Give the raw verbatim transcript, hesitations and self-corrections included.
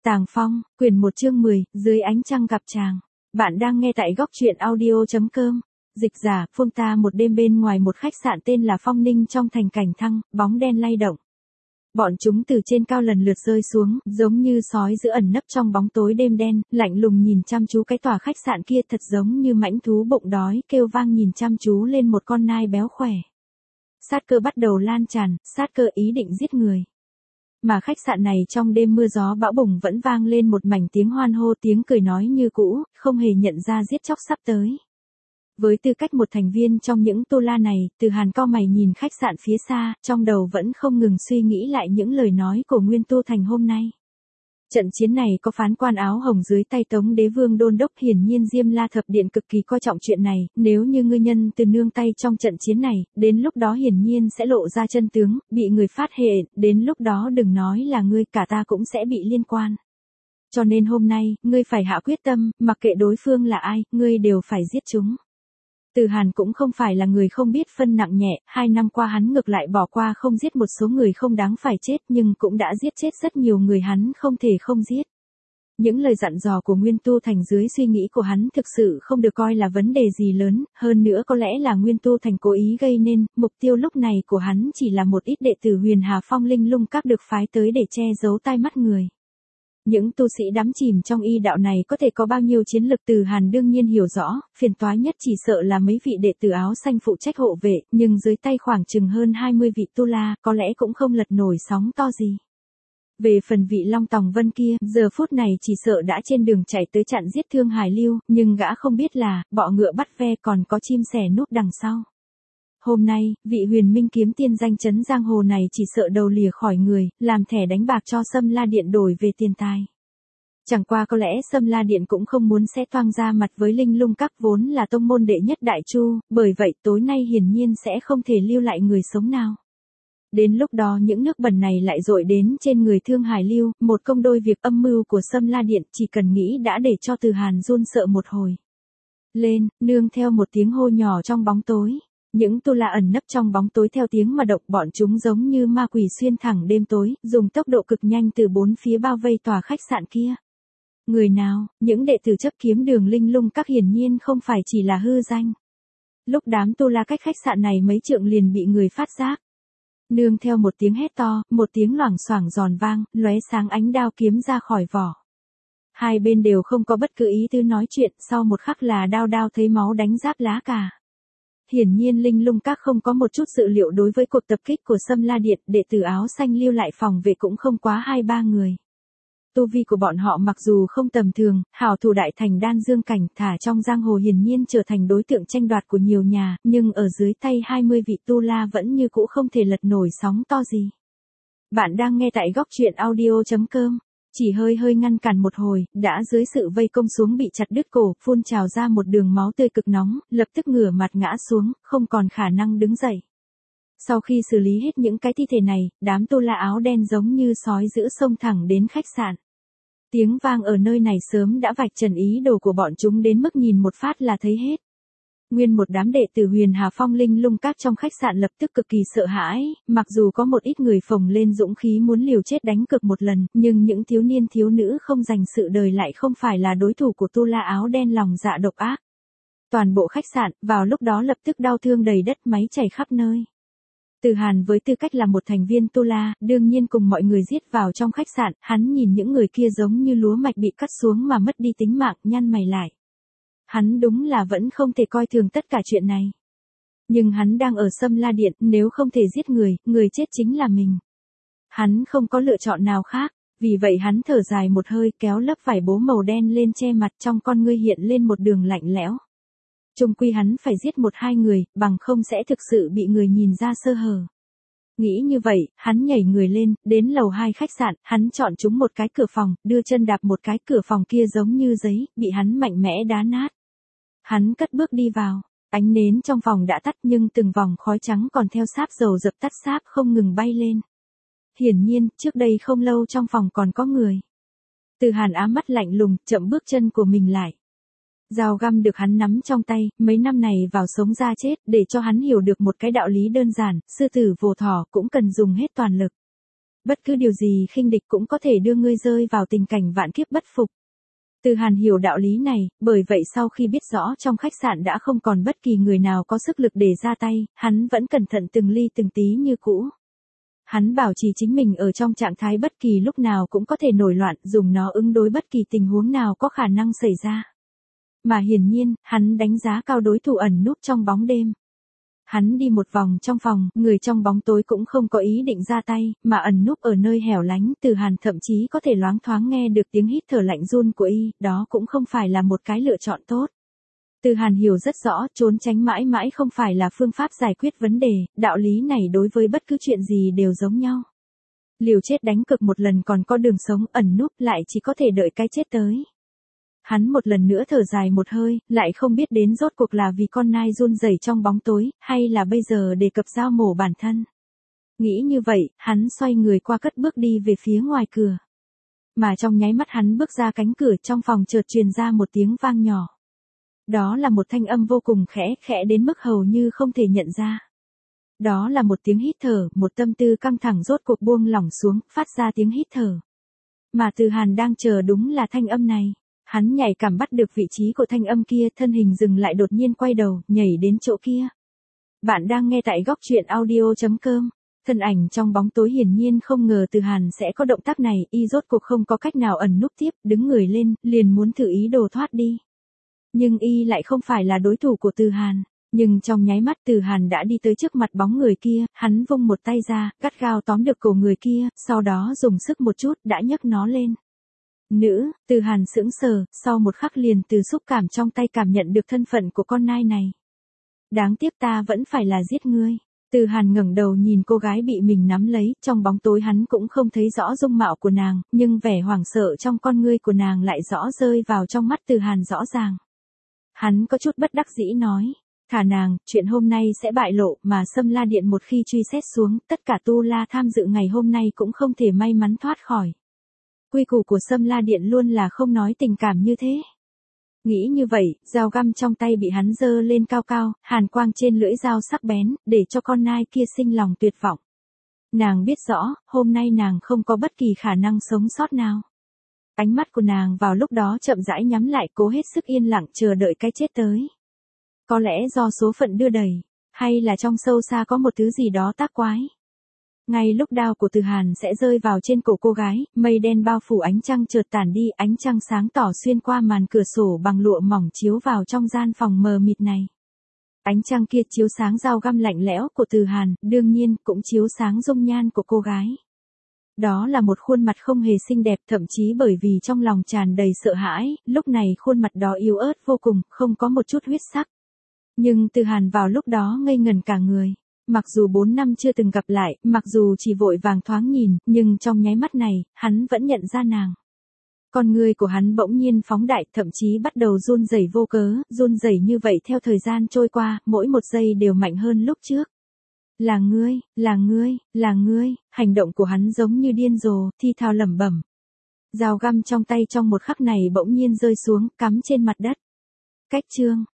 Tàng Phong, quyển một chương mười, dưới ánh trăng gặp chàng. Bạn đang nghe tại góc truyện audio.com. Dịch giả, Phương ta một đêm bên ngoài một khách sạn tên là Phong Ninh trong thành Cảnh Thăng, bóng đen lay động. Bọn chúng từ trên cao lần lượt rơi xuống, giống như sói giữ ẩn nấp trong bóng tối đêm đen, lạnh lùng nhìn chăm chú cái tòa khách sạn kia, thật giống như mãnh thú bụng đói, kêu vang nhìn chăm chú lên một con nai béo khỏe. Sát cơ bắt đầu lan tràn, sát cơ ý định giết người. Mà khách sạn này trong đêm mưa gió bão bùng vẫn vang lên một mảnh tiếng hoan hô, tiếng cười nói như cũ, không hề nhận ra giết chóc sắp tới. Với tư cách một thành viên trong những tu la này, Từ Hàn cau mày nhìn khách sạn phía xa, trong đầu vẫn không ngừng suy nghĩ lại những lời nói của Nguyên Tu Thành hôm nay. Trận chiến này có phán quan áo hồng dưới tay Tống Đế Vương đôn đốc, hiển nhiên Diêm La Thập Điện cực kỳ coi trọng chuyện này, nếu như ngươi nhân từ nương tay trong trận chiến này, đến lúc đó hiển nhiên sẽ lộ ra chân tướng, bị người phát hệ, đến lúc đó đừng nói là ngươi, cả ta cũng sẽ bị liên quan. Cho nên hôm nay, ngươi phải hạ quyết tâm, mặc kệ đối phương là ai, ngươi đều phải giết chúng. Từ Hàn cũng không phải là người không biết phân nặng nhẹ, hai năm qua hắn ngược lại bỏ qua không giết một số người không đáng phải chết, nhưng cũng đã giết chết rất nhiều người hắn không thể không giết. Những lời dặn dò của Nguyên Tu Thành dưới suy nghĩ của hắn thực sự không được coi là vấn đề gì lớn, hơn nữa có lẽ là Nguyên Tu Thành cố ý gây nên, mục tiêu lúc này của hắn chỉ là một ít đệ tử Huyền Hà Phong Linh Lung Các được phái tới để che giấu tai mắt người. Những tu sĩ đắm chìm trong y đạo này có thể có bao nhiêu chiến lực Từ Hàn đương nhiên hiểu rõ, phiền toái nhất chỉ sợ là mấy vị đệ tử áo xanh phụ trách hộ vệ, nhưng dưới tay khoảng chừng hơn hai mươi vị tu la, có lẽ cũng không lật nổi sóng to gì. Về phần vị Long Tòng Vân kia, giờ phút này chỉ sợ đã trên đường chạy tới chặn giết Thương Hải Lưu, nhưng gã không biết là, bọ ngựa bắt ve còn có chim sẻ núp đằng sau. Hôm nay, vị Huyền Minh kiếm tiên danh chấn giang hồ này chỉ sợ đầu lìa khỏi người, làm thẻ đánh bạc cho Sâm La Điện đổi về tiền tài. Chẳng qua có lẽ Sâm La Điện cũng không muốn sẽ toang ra mặt với Linh Lung Các vốn là tông môn đệ nhất đại chu, bởi vậy tối nay hiển nhiên sẽ không thể lưu lại người sống nào. Đến lúc đó những nước bẩn này lại dội đến trên người Thương Hải Lưu, một công đôi việc âm mưu của Sâm La Điện, chỉ cần nghĩ đã để cho Từ Hàn run sợ một hồi. Lên, nương theo một tiếng hô nhỏ trong bóng tối. Những tu la ẩn nấp trong bóng tối theo tiếng mà động, bọn chúng giống như ma quỷ xuyên thẳng đêm tối, dùng tốc độ cực nhanh từ bốn phía bao vây tòa khách sạn kia. Người nào, những đệ tử chấp kiếm đường Linh Lung Các hiển nhiên không phải chỉ là hư danh. Lúc đám tu la cách khách sạn này mấy trượng liền bị người phát giác. Nương theo một tiếng hét to, một tiếng loảng xoảng giòn vang, lóe sáng ánh đao kiếm ra khỏi vỏ. Hai bên đều không có bất cứ ý tứ nói chuyện, sau một khắc là đao đao thấy máu đánh giáp lá cả. Hiển nhiên Linh Lung Các không có một chút dự liệu đối với cuộc tập kích của Sâm La Điện, đệ tử áo xanh lưu lại phòng vệ cũng không quá hai ba người. Tu vi của bọn họ mặc dù không tầm thường, hảo thủ đại thành đan dương cảnh, thả trong giang hồ hiển nhiên trở thành đối tượng tranh đoạt của nhiều nhà, nhưng ở dưới tay hai mươi vị tu la vẫn như cũ không thể lật nổi sóng to gì. Bạn đang nghe tại góc truyện audio.com. Chỉ hơi hơi ngăn cản một hồi, đã dưới sự vây công xuống bị chặt đứt cổ, phun trào ra một đường máu tươi cực nóng, lập tức ngửa mặt ngã xuống, không còn khả năng đứng dậy. Sau khi xử lý hết những cái thi thể này, đám tu la áo đen giống như sói giữ xông thẳng đến khách sạn. Tiếng vang ở nơi này sớm đã vạch trần ý đồ của bọn chúng đến mức nhìn một phát là thấy hết. Nguyên một đám đệ tử Huyền Hà Phong Linh Lung Các trong khách sạn lập tức cực kỳ sợ hãi, mặc dù có một ít người phồng lên dũng khí muốn liều chết đánh cược một lần, nhưng những thiếu niên thiếu nữ không dành sự đời lại không phải là đối thủ của tu la áo đen lòng dạ độc ác. Toàn bộ khách sạn, vào lúc đó lập tức đau thương đầy đất, máy chảy khắp nơi. Từ Hàn với tư cách là một thành viên tu la, đương nhiên cùng mọi người giết vào trong khách sạn, hắn nhìn những người kia giống như lúa mạch bị cắt xuống mà mất đi tính mạng, nhăn mày lại. Hắn đúng là vẫn không thể coi thường tất cả chuyện này. Nhưng hắn đang ở Sâm La Điện, nếu không thể giết người, người chết chính là mình. Hắn không có lựa chọn nào khác, vì vậy hắn thở dài một hơi, kéo lớp vải bố màu đen lên che mặt, trong con ngươi hiện lên một đường lạnh lẽo. Chung quy hắn phải giết một hai người, bằng không sẽ thực sự bị người nhìn ra sơ hở. Nghĩ như vậy, hắn nhảy người lên, đến lầu hai khách sạn, hắn chọn trúng một cái cửa phòng, đưa chân đạp một cái, cửa phòng kia giống như giấy, bị hắn mạnh mẽ đá nát. Hắn cất bước đi vào, ánh nến trong phòng đã tắt nhưng từng vòng khói trắng còn theo sáp dầu dập tắt sáp không ngừng bay lên. Hiển nhiên, trước đây không lâu trong phòng còn có người. Từ Hàn ám mắt lạnh lùng, chậm bước chân của mình lại. Dao găm được hắn nắm trong tay, mấy năm này vào sống ra chết, để cho hắn hiểu được một cái đạo lý đơn giản, sư tử vồ thỏ cũng cần dùng hết toàn lực. Bất cứ điều gì khinh địch cũng có thể đưa ngươi rơi vào tình cảnh vạn kiếp bất phục. Từ Hàn hiểu đạo lý này, bởi vậy sau khi biết rõ trong khách sạn đã không còn bất kỳ người nào có sức lực để ra tay, hắn vẫn cẩn thận từng ly từng tí như cũ. Hắn bảo trì chính mình ở trong trạng thái bất kỳ lúc nào cũng có thể nổi loạn, dùng nó ứng đối bất kỳ tình huống nào có khả năng xảy ra. Mà hiển nhiên, hắn đánh giá cao đối thủ ẩn núp trong bóng đêm. Hắn đi một vòng trong phòng, người trong bóng tối cũng không có ý định ra tay, mà ẩn núp ở nơi hẻo lánh, Từ Hàn thậm chí có thể loáng thoáng nghe được tiếng hít thở lạnh run của y, đó cũng không phải là một cái lựa chọn tốt. Từ Hàn hiểu rất rõ, trốn tránh mãi mãi không phải là phương pháp giải quyết vấn đề, đạo lý này đối với bất cứ chuyện gì đều giống nhau. Liều chết đánh cực một lần còn có đường sống, ẩn núp lại chỉ có thể đợi cái chết tới. Hắn một lần nữa thở dài một hơi, lại không biết đến rốt cuộc là vì con nai run rẩy trong bóng tối, hay là bây giờ đề cập dao mổ bản thân. Nghĩ như vậy, hắn xoay người qua cất bước đi về phía ngoài cửa. Mà trong nháy mắt hắn bước ra cánh cửa, trong phòng chợt truyền ra một tiếng vang nhỏ. Đó là một thanh âm vô cùng khẽ, khẽ đến mức hầu như không thể nhận ra. Đó là một tiếng hít thở, một tâm tư căng thẳng rốt cuộc buông lỏng xuống, phát ra tiếng hít thở. Mà Từ Hàn đang chờ đúng là thanh âm này. Hắn nhạy cảm bắt được vị trí của thanh âm kia, thân hình dừng lại đột nhiên quay đầu, nhảy đến chỗ kia. Bạn đang nghe tại góc truyện audio chấm com. Thân ảnh trong bóng tối hiển nhiên không ngờ Từ Hàn sẽ có động tác này, y rốt cuộc không có cách nào ẩn núp tiếp, đứng người lên, liền muốn thử ý đồ thoát đi. Nhưng y lại không phải là đối thủ của Từ Hàn. Nhưng trong nháy mắt Từ Hàn đã đi tới trước mặt bóng người kia, hắn vung một tay ra, gắt gao tóm được cổ người kia, sau đó dùng sức một chút, đã nhấc nó lên. Nữ, Từ Hàn sững sờ, sau một khắc liền từ xúc cảm trong tay cảm nhận được thân phận của con nai này. Đáng tiếc ta vẫn phải là giết ngươi. Từ Hàn ngẩng đầu nhìn cô gái bị mình nắm lấy, trong bóng tối hắn cũng không thấy rõ dung mạo của nàng, nhưng vẻ hoảng sợ trong con ngươi của nàng lại rõ rơi vào trong mắt Từ Hàn rõ ràng. Hắn có chút bất đắc dĩ nói, thả nàng, chuyện hôm nay sẽ bại lộ, mà Sâm La Điện một khi truy xét xuống, tất cả tu la tham dự ngày hôm nay cũng không thể may mắn thoát khỏi. Quy củ của Sâm La Điện luôn là không nói tình cảm như thế. Nghĩ như vậy, dao găm trong tay bị hắn giơ lên cao cao, hàn quang trên lưỡi dao sắc bén, để cho con nai kia sinh lòng tuyệt vọng. Nàng biết rõ, hôm nay nàng không có bất kỳ khả năng sống sót nào. Ánh mắt của nàng vào lúc đó chậm rãi nhắm lại, cố hết sức yên lặng chờ đợi cái chết tới. Có lẽ do số phận đưa đẩy, hay là trong sâu xa có một thứ gì đó tác quái. Ngay lúc đao của Từ Hàn sẽ rơi vào trên cổ cô gái, mây đen bao phủ ánh trăng chợt tản đi, ánh trăng sáng tỏ xuyên qua màn cửa sổ bằng lụa mỏng chiếu vào trong gian phòng mờ mịt này. Ánh trăng kia chiếu sáng dao găm lạnh lẽo của Từ Hàn, đương nhiên cũng chiếu sáng dung nhan của cô gái. Đó là một khuôn mặt không hề xinh đẹp, thậm chí bởi vì trong lòng tràn đầy sợ hãi, lúc này khuôn mặt đó yếu ớt vô cùng, không có một chút huyết sắc. Nhưng Từ Hàn vào lúc đó ngây ngần cả người. Mặc dù bốn năm chưa từng gặp lại, mặc dù chỉ vội vàng thoáng nhìn, nhưng trong nháy mắt này, hắn vẫn nhận ra nàng. Con người của hắn bỗng nhiên phóng đại, thậm chí bắt đầu run rẩy vô cớ, run rẩy như vậy theo thời gian trôi qua, mỗi một giây đều mạnh hơn lúc trước. Là ngươi, là ngươi, là ngươi, hành động của hắn giống như điên rồ, thi thào lẩm bẩm. Dao găm trong tay trong một khắc này bỗng nhiên rơi xuống, cắm trên mặt đất. Cách chương